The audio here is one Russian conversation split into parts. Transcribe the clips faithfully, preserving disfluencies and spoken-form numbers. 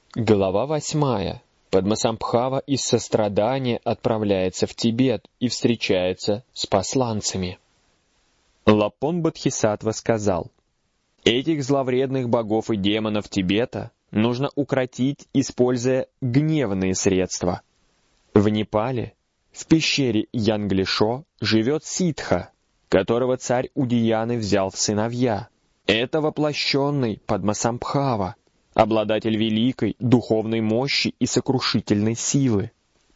Глава восьмая. Падмасамбхава из сострадания отправляется в Тибет и встречается с посланцами. Лапон Бодхисаттва сказал: «Этих зловредных богов и демонов Тибета нужно укротить, используя гневные средства. В Непале, в пещере Янглишо, живет ситха, которого царь Удияны взял в сыновья. Это воплощенный Падмасамбхава, обладатель великой духовной мощи и сокрушительной силы.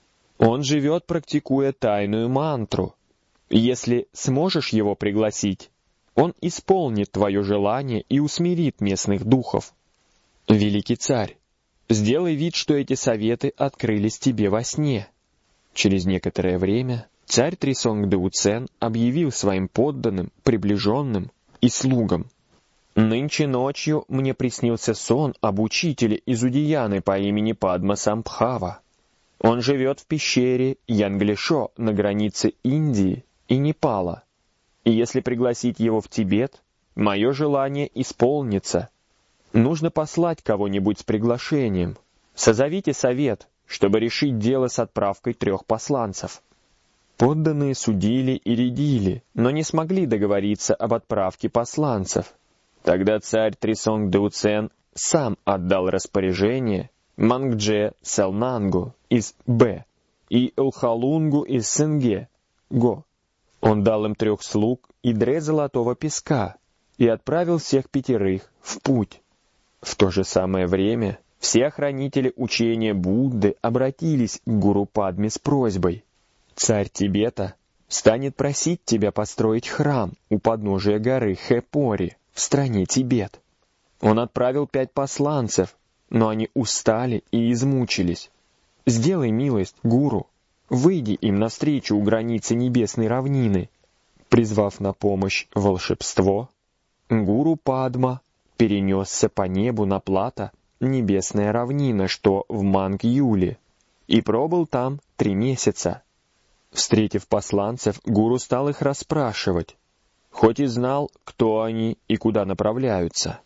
Он живет, практикуя тайную мантру. Если сможешь его пригласить, он исполнит твое желание и усмирит местных духов. Великий царь, сделай вид, что эти советы открылись тебе во сне». Через некоторое время царь Трисонгдеуцен объявил своим подданным, приближенным и слугам: «Нынче ночью мне приснился сон об учителе из Удияны по имени Падмасамбхава. Он живет в пещере Янглишо на границе Индии и Непала. И если пригласить его в Тибет, мое желание исполнится. Нужно послать кого-нибудь с приглашением. Созовите совет, чтобы решить дело с отправкой трех посланцев». Подданные судили и рядили, но не смогли договориться об отправке посланцев. Тогда царь Трисонгдеуцен сам отдал распоряжение Мангдже Селнангу из Б и Элхалунгу из Сенге Го. Он дал им трех слуг и дре золотого песка и отправил всех пятерых в путь. В то же самое время все охранители учения Будды обратились к гуру Падме с просьбой: «Царь Тибета станет просить тебя построить храм у подножия горы Хэпори в стране Тибет. Он отправил пять посланцев, но они устали и измучились. Сделай милость, гуру, выйди им навстречу у границы небесной равнины». Призвав на помощь волшебство, гуру Падма перенесся по небу на плато небесная равнина, что в Манг-Юле, и пробыл там три месяца. Встретив посланцев, гуру стал их расспрашивать, хоть и знал, кто они и куда направляются.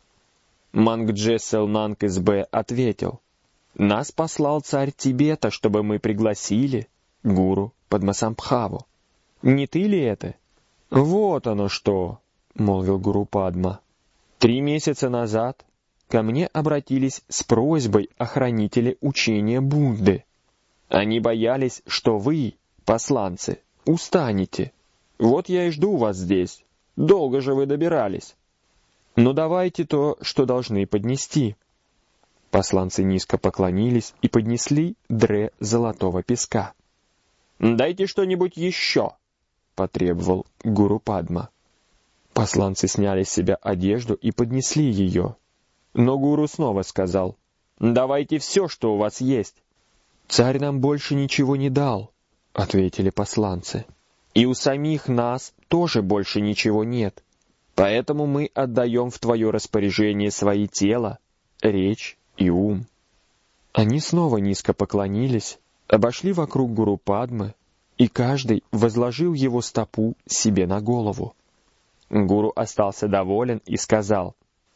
Мангдже Селнанг из Б ответил: «Нас послал царь Тибета, чтобы мы пригласили гуру Падмасамбхаву. Не ты ли это?» «Вот оно что», — молвил гуру Падма. «Три месяца назад ко мне обратились с просьбой охранители учения Будды. Они боялись, что вы, посланцы, устанете. Вот я и жду вас здесь. Долго же вы добирались. Ну давайте то, что должны поднести». Посланцы низко поклонились и поднесли дре золотого песка. «Дайте что-нибудь еще», — потребовал гуру Падма. Посланцы сняли с себя одежду и поднесли ее. Но гуру снова сказал: «Давайте все, что у вас есть». «Царь нам больше ничего не дал», — ответили посланцы. «И у самих нас тоже больше ничего нет. Поэтому мы отдаем в твое распоряжение свои тело, речь и ум». Они снова низко поклонились, обошли вокруг гуру Падмы, и каждый возложил его стопу себе на голову. Гуру остался доволен и сказал: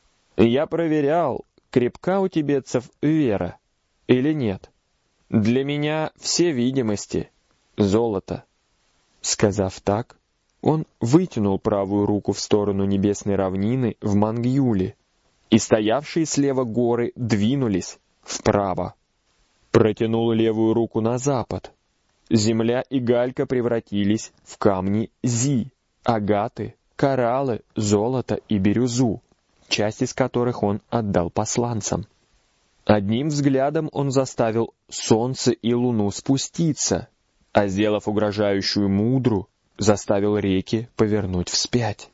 «Я проверял, крепка у тибетцев вера или нет. Для меня все видимости — золото». Сказав так, он вытянул правую руку в сторону небесной равнины в Манг-Юле, и стоявшие слева горы двинулись вправо. Протянул левую руку на запад. Земля и галька превратились в камни зи, агаты, кораллы, золото и бирюзу, часть из которых он отдал посланцам. Одним взглядом он заставил солнце и луну спуститься, а, сделав угрожающую мудру, заставил реки повернуть вспять.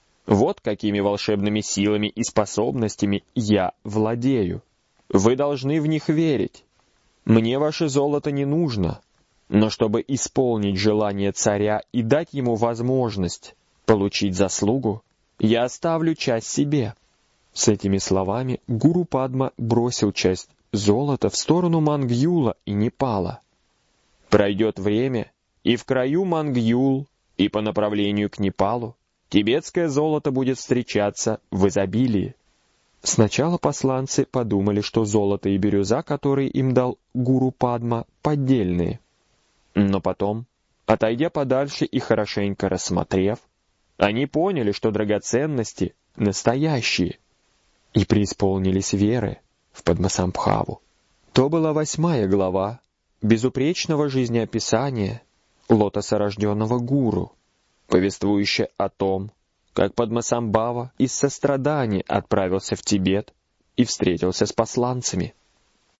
Вот какими волшебными силами и способностями я владею. Вы должны в них верить. Мне ваше золото не нужно, но чтобы исполнить желание царя и дать ему возможность получить заслугу, я оставлю часть себе». С этими словами гуру Падма бросил часть золота в сторону Манг-Юла и Непала. Пройдет время, и в краю Манг-Юл, и по направлению к Непалу тибетское золото будет встречаться в изобилии. Сначала посланцы подумали, что золото и бирюза, которые им дал гуру Падма, поддельные. Но потом, отойдя подальше и хорошенько рассмотрев, они поняли, что драгоценности настоящие, и преисполнились веры в Падмасамбхаву. То была восьмая глава безупречного жизнеописания лотосорожденного гуру, повествующая о том, как Падмасамбхава из сострадания отправился в Тибет и встретился с посланцами.